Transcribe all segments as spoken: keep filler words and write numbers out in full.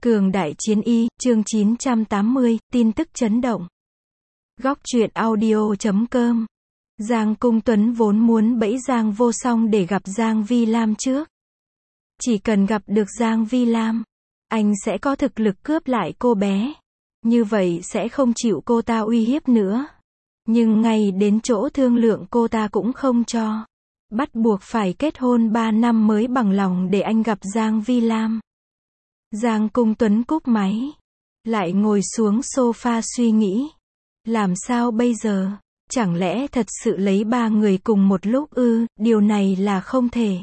Cường đại chiến y, chương chín trăm tám mươi, tin tức chấn động. Góc truyện audio chấm com. Giang Cung Tuấn vốn muốn bẫy Giang Vô Song để gặp Giang Vi Lam trước. Chỉ cần gặp được Giang Vi Lam, anh sẽ có thực lực cướp lại cô bé. Như vậy sẽ không chịu cô ta uy hiếp nữa. Nhưng ngay đến chỗ thương lượng cô ta cũng không cho. Bắt buộc phải kết hôn ba năm mới bằng lòng để anh gặp Giang Vi Lam. Giang Cung Tuấn cúp máy, lại ngồi xuống sofa suy nghĩ. Làm sao bây giờ? Chẳng lẽ thật sự lấy ba người cùng một lúc ư? Điều này là không thể.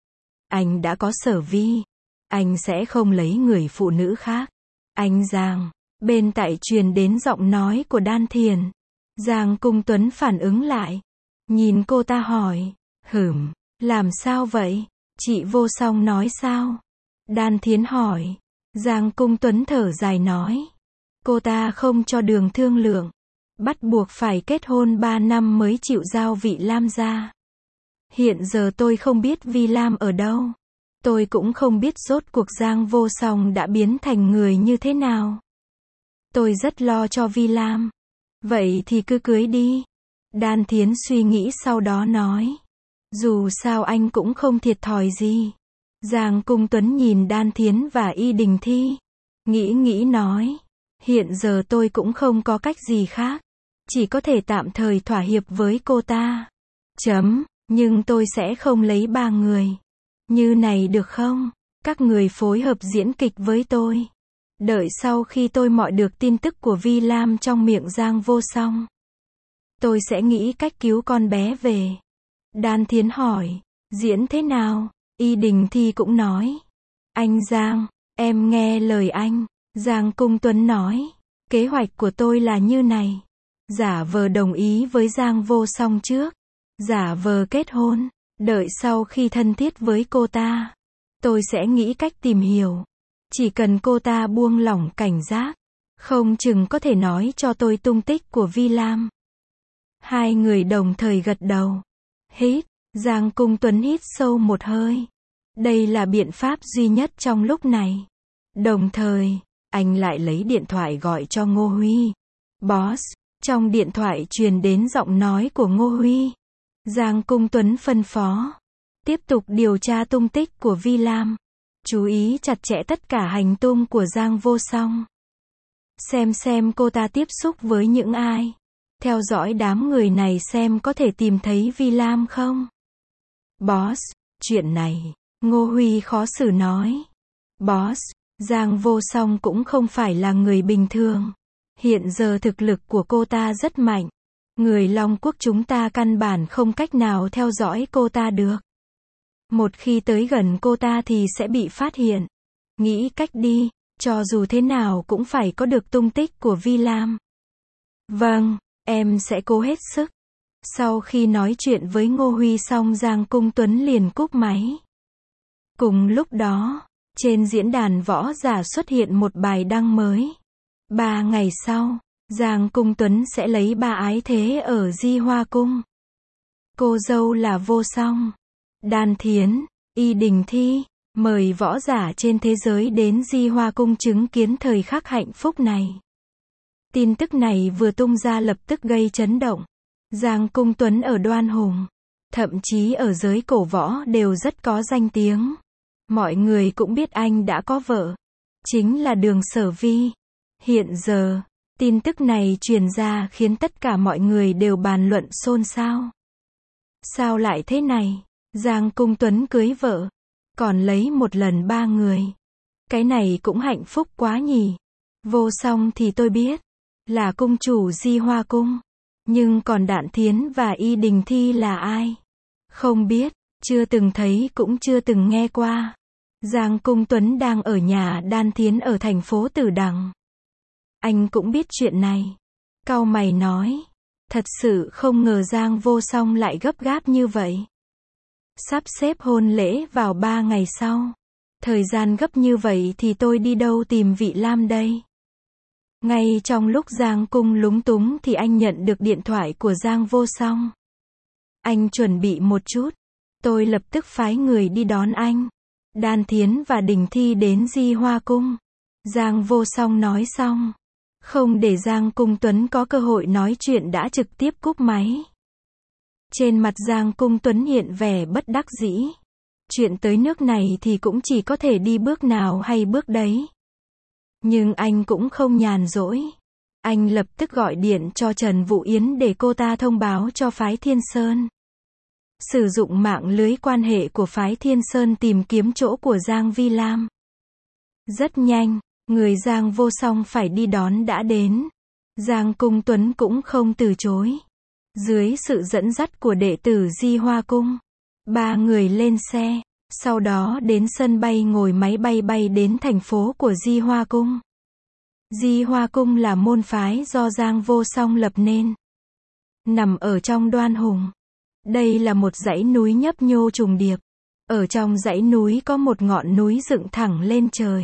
Anh đã có Sở Vi, anh sẽ không lấy người phụ nữ khác. Anh Giang, bên tai truyền đến giọng nói của Đan Thiền. Giang Cung Tuấn phản ứng lại, nhìn cô ta hỏi, hửm, làm sao vậy? Chị Vô Song nói sao? Đan Thiến hỏi. Giang Cung Tuấn thở dài nói, cô ta không cho đường thương lượng, bắt buộc phải kết hôn ba năm mới chịu giao vị Lam ra. Hiện giờ tôi không biết Vi Lam ở đâu. Tôi cũng không biết rốt cuộc Giang Vô Song đã biến thành người như thế nào. Tôi rất lo cho Vi Lam. Vậy thì cứ cưới đi. Đan Thiến suy nghĩ sau đó nói, dù sao anh cũng không thiệt thòi gì. Giang Cung Tuấn nhìn Đan Thiến và Y Đình Thi, nghĩ nghĩ nói, hiện giờ tôi cũng không có cách gì khác, chỉ có thể tạm thời thỏa hiệp với cô ta. Chấm, nhưng tôi sẽ không lấy ba người. Như này được không? Các người phối hợp diễn kịch với tôi. Đợi sau khi tôi mọi được tin tức của Vi Lam trong miệng Giang Vô Song, tôi sẽ nghĩ cách cứu con bé về. Đan Thiến hỏi, diễn thế nào? Y Đình Thi cũng nói, anh Giang, em nghe lời anh. Giang Cung Tuấn nói, kế hoạch của tôi là như này. Giả vờ đồng ý với Giang Vô Song trước. Giả vờ kết hôn. Đợi sau khi thân thiết với cô ta, tôi sẽ nghĩ cách tìm hiểu. Chỉ cần cô ta buông lỏng cảnh giác, không chừng có thể nói cho tôi tung tích của Vi Lam. Hai người đồng thời gật đầu. Hít. Giang Cung Tuấn hít sâu một hơi. Đây là biện pháp duy nhất trong lúc này. Đồng thời, anh lại lấy điện thoại gọi cho Ngô Huy. Boss. Trong điện thoại truyền đến giọng nói của Ngô Huy. Giang Cung Tuấn phân phó, tiếp tục điều tra tung tích của Vi Lam. Chú ý chặt chẽ tất cả hành tung của Giang Vô Song. Xem xem cô ta tiếp xúc với những ai. Theo dõi đám người này xem có thể tìm thấy Vi Lam không. Boss, chuyện này, Ngô Huy khó xử nói. Boss, Giang Vô Song cũng không phải là người bình thường. Hiện giờ thực lực của cô ta rất mạnh. Người Long Quốc chúng ta căn bản không cách nào theo dõi cô ta được. Một khi tới gần cô ta thì sẽ bị phát hiện. Nghĩ cách đi, cho dù thế nào cũng phải có được tung tích của Vi Lam. Vâng, em sẽ cố hết sức. Sau khi nói chuyện với Ngô Huy xong, Giang Cung Tuấn liền cúp máy. Cùng lúc đó, trên diễn đàn võ giả xuất hiện một bài đăng mới. Ba ngày sau, Giang Cung Tuấn sẽ lấy ba ái thế ở Di Hoa Cung. Cô dâu là Vô Song, Đan Thiến, Y Đình Thi, mời võ giả trên thế giới đến Di Hoa Cung chứng kiến thời khắc hạnh phúc này. Tin tức này vừa tung ra lập tức gây chấn động. Giang Cung Tuấn ở Đoan Hùng, thậm chí ở giới cổ võ đều rất có danh tiếng. Mọi người cũng biết anh đã có vợ, chính là Đường Sở Vi. Hiện giờ, tin tức này truyền ra khiến tất cả mọi người đều bàn luận xôn xao. Sao lại thế này? Giang Cung Tuấn cưới vợ, còn lấy một lần ba người. Cái này cũng hạnh phúc quá nhỉ. Vô Song thì tôi biết, là cung chủ Di Hoa Cung. Nhưng còn Đan Thiến và Y Đình Thi là ai? Không biết, chưa từng thấy cũng chưa từng nghe qua. Giang Cung Tuấn đang ở nhà Đan Thiến ở thành phố Tử Đằng. Anh cũng biết chuyện này. Cau mày nói, thật sự không ngờ Giang Vô Song lại gấp gáp như vậy. Sắp xếp hôn lễ vào ba ngày sau. Thời gian gấp như vậy thì tôi đi đâu tìm vị Lam đây? Ngay trong lúc Giang Cung lúng túng thì anh nhận được điện thoại của Giang Vô Song. Anh chuẩn bị một chút. Tôi lập tức phái người đi đón anh. Đan Thiến và Đình Thi đến Di Hoa Cung. Giang Vô Song nói xong. Không để Giang Cung Tuấn có cơ hội nói chuyện đã trực tiếp cúp máy. Trên mặt Giang Cung Tuấn hiện vẻ bất đắc dĩ. Chuyện tới nước này thì cũng chỉ có thể đi bước nào hay bước đấy. Nhưng anh cũng không nhàn rỗi. Anh lập tức gọi điện cho Trần Vũ Yến để cô ta thông báo cho phái Thiên Sơn. Sử dụng mạng lưới quan hệ của phái Thiên Sơn tìm kiếm chỗ của Giang Vi Lam. Rất nhanh, người Giang Vô Song phải đi đón đã đến. Giang Cung Tuấn cũng không từ chối. Dưới sự dẫn dắt của đệ tử Di Hoa Cung, ba người lên xe, sau đó đến sân bay ngồi máy bay bay đến thành phố của Di Hoa Cung. Di Hoa Cung là môn phái do Giang Vô Song lập nên. Nằm ở trong Đoan Hùng. Đây là một dãy núi nhấp nhô trùng điệp. Ở trong dãy núi có một ngọn núi dựng thẳng lên trời.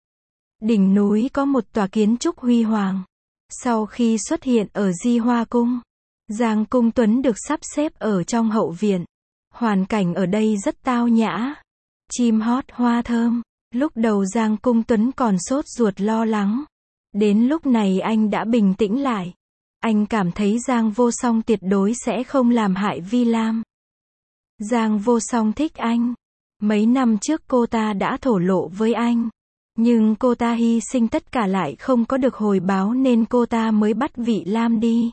Đỉnh núi có một tòa kiến trúc huy hoàng. Sau khi xuất hiện ở Di Hoa Cung, Giang Cung Tuấn được sắp xếp ở trong hậu viện. Hoàn cảnh ở đây rất tao nhã. Chim hót hoa thơm. Lúc đầu Giang Cung Tuấn còn sốt ruột lo lắng. Đến lúc này anh đã bình tĩnh lại. Anh cảm thấy Giang Vô Song tuyệt đối sẽ không làm hại Vi Lam. Giang Vô Song thích anh. Mấy năm trước cô ta đã thổ lộ với anh. Nhưng cô ta hy sinh tất cả lại không có được hồi báo nên cô ta mới bắt Vị Lam đi.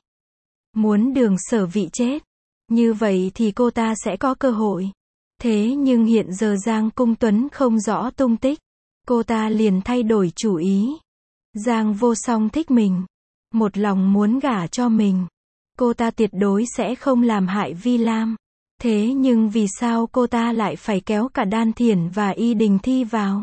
Muốn Đường Sở Vị chết. Như vậy thì cô ta sẽ có cơ hội. Thế nhưng hiện giờ Giang Cung Tuấn không rõ tung tích. Cô ta liền thay đổi chủ ý. Giang Vô Song thích mình. Một lòng muốn gả cho mình. Cô ta tuyệt đối sẽ không làm hại Vi Lam. Thế nhưng vì sao cô ta lại phải kéo cả Đan Thiển và Y Đình Thi vào?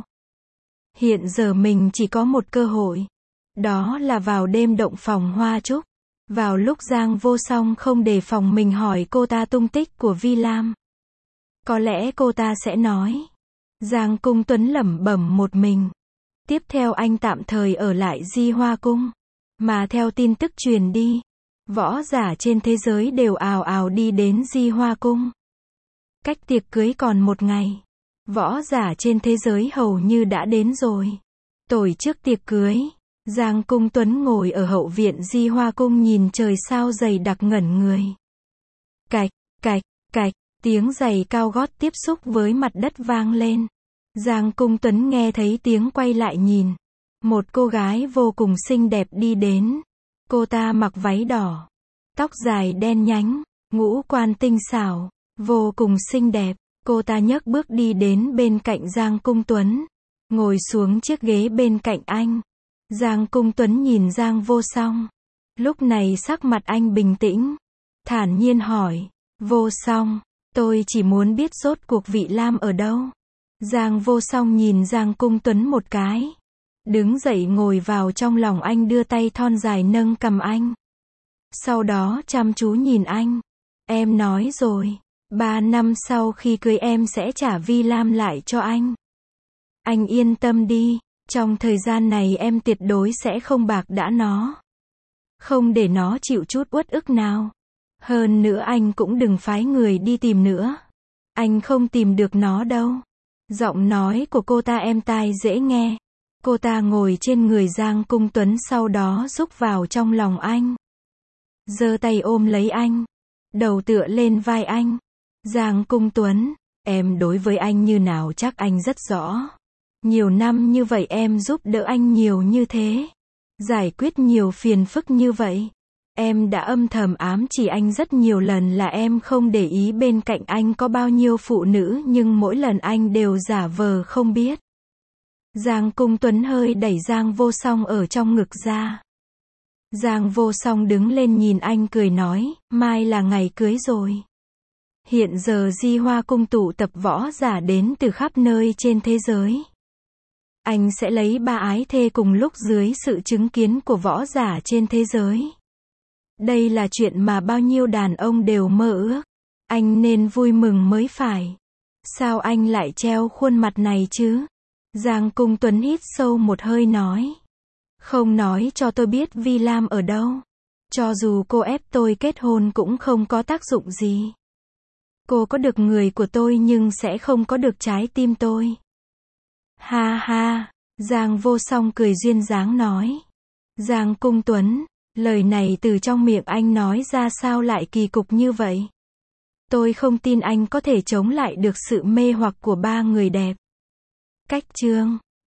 Hiện giờ mình chỉ có một cơ hội. Đó là vào đêm động phòng Hoa Trúc. Vào lúc Giang Vô Song không đề phòng mình hỏi cô ta tung tích của Vi Lam. Có lẽ cô ta sẽ nói. Giang Cung Tuấn lẩm bẩm một mình. Tiếp theo anh tạm thời ở lại Di Hoa Cung. Mà theo tin tức truyền đi, võ giả trên thế giới đều ào ào đi đến Di Hoa Cung. Cách tiệc cưới còn một ngày. Võ giả trên thế giới hầu như đã đến rồi. Tổ chức tiệc cưới. Giang Cung Tuấn ngồi ở hậu viện Di Hoa Cung nhìn trời sao dày đặc ngẩn người. Cạch, cạch, cạch, tiếng giày cao gót tiếp xúc với mặt đất vang lên. Giang Cung Tuấn nghe thấy tiếng quay lại nhìn. Một cô gái vô cùng xinh đẹp đi đến. Cô ta mặc váy đỏ. Tóc dài đen nhánh. Ngũ quan tinh xảo. Vô cùng xinh đẹp. Cô ta nhấc bước đi đến bên cạnh Giang Cung Tuấn. Ngồi xuống chiếc ghế bên cạnh anh. Giang Cung Tuấn nhìn Giang Vô Song. Lúc này sắc mặt anh bình tĩnh. Thản nhiên hỏi. Vô Song, tôi chỉ muốn biết rốt cuộc Vị Lam ở đâu. Giang Vô Song nhìn Giang Cung Tuấn một cái. Đứng dậy ngồi vào trong lòng anh, đưa tay thon dài nâng cằm anh. Sau đó chăm chú nhìn anh. Em nói rồi. Ba năm sau khi cưới em sẽ trả Vi Lam lại cho anh. Anh yên tâm đi. Trong thời gian này em tuyệt đối sẽ không bạc đãi nó. Không để nó chịu chút uất ức nào. Hơn nữa anh cũng đừng phái người đi tìm nữa. Anh không tìm được nó đâu. Giọng nói của cô ta êm tai dễ nghe. Cô ta ngồi trên người Giang Cung Tuấn, sau đó rúc vào trong lòng anh. Giơ tay ôm lấy anh. Đầu tựa lên vai anh. Giang Cung Tuấn, em đối với anh như nào chắc anh rất rõ. Nhiều năm như vậy em giúp đỡ anh nhiều như thế. Giải quyết nhiều phiền phức như vậy. Em đã âm thầm ám chỉ anh rất nhiều lần là em không để ý bên cạnh anh có bao nhiêu phụ nữ, nhưng mỗi lần anh đều giả vờ không biết. Giang Cung Tuấn hơi đẩy Giang Vô Song ở trong ngực ra. Giang Vô Song đứng lên nhìn anh cười nói, mai là ngày cưới rồi. Hiện giờ Di Hoa Cung tụ tập võ giả đến từ khắp nơi trên thế giới. Anh sẽ lấy ba ái thê cùng lúc dưới sự chứng kiến của võ giả trên thế giới. Đây là chuyện mà bao nhiêu đàn ông đều mơ ước. Anh nên vui mừng mới phải. Sao anh lại treo khuôn mặt này chứ? Giang Cung Tuấn hít sâu một hơi nói. Không nói cho tôi biết Vi Lam ở đâu. Cho dù cô ép tôi kết hôn cũng không có tác dụng gì. Cô có được người của tôi nhưng sẽ không có được trái tim tôi. Ha ha, Giang Vô Song cười duyên dáng nói. Giang Cung Tuấn, lời này từ trong miệng anh nói ra sao lại kỳ cục như vậy? Tôi không tin anh có thể chống lại được sự mê hoặc của ba người đẹp. Cách chương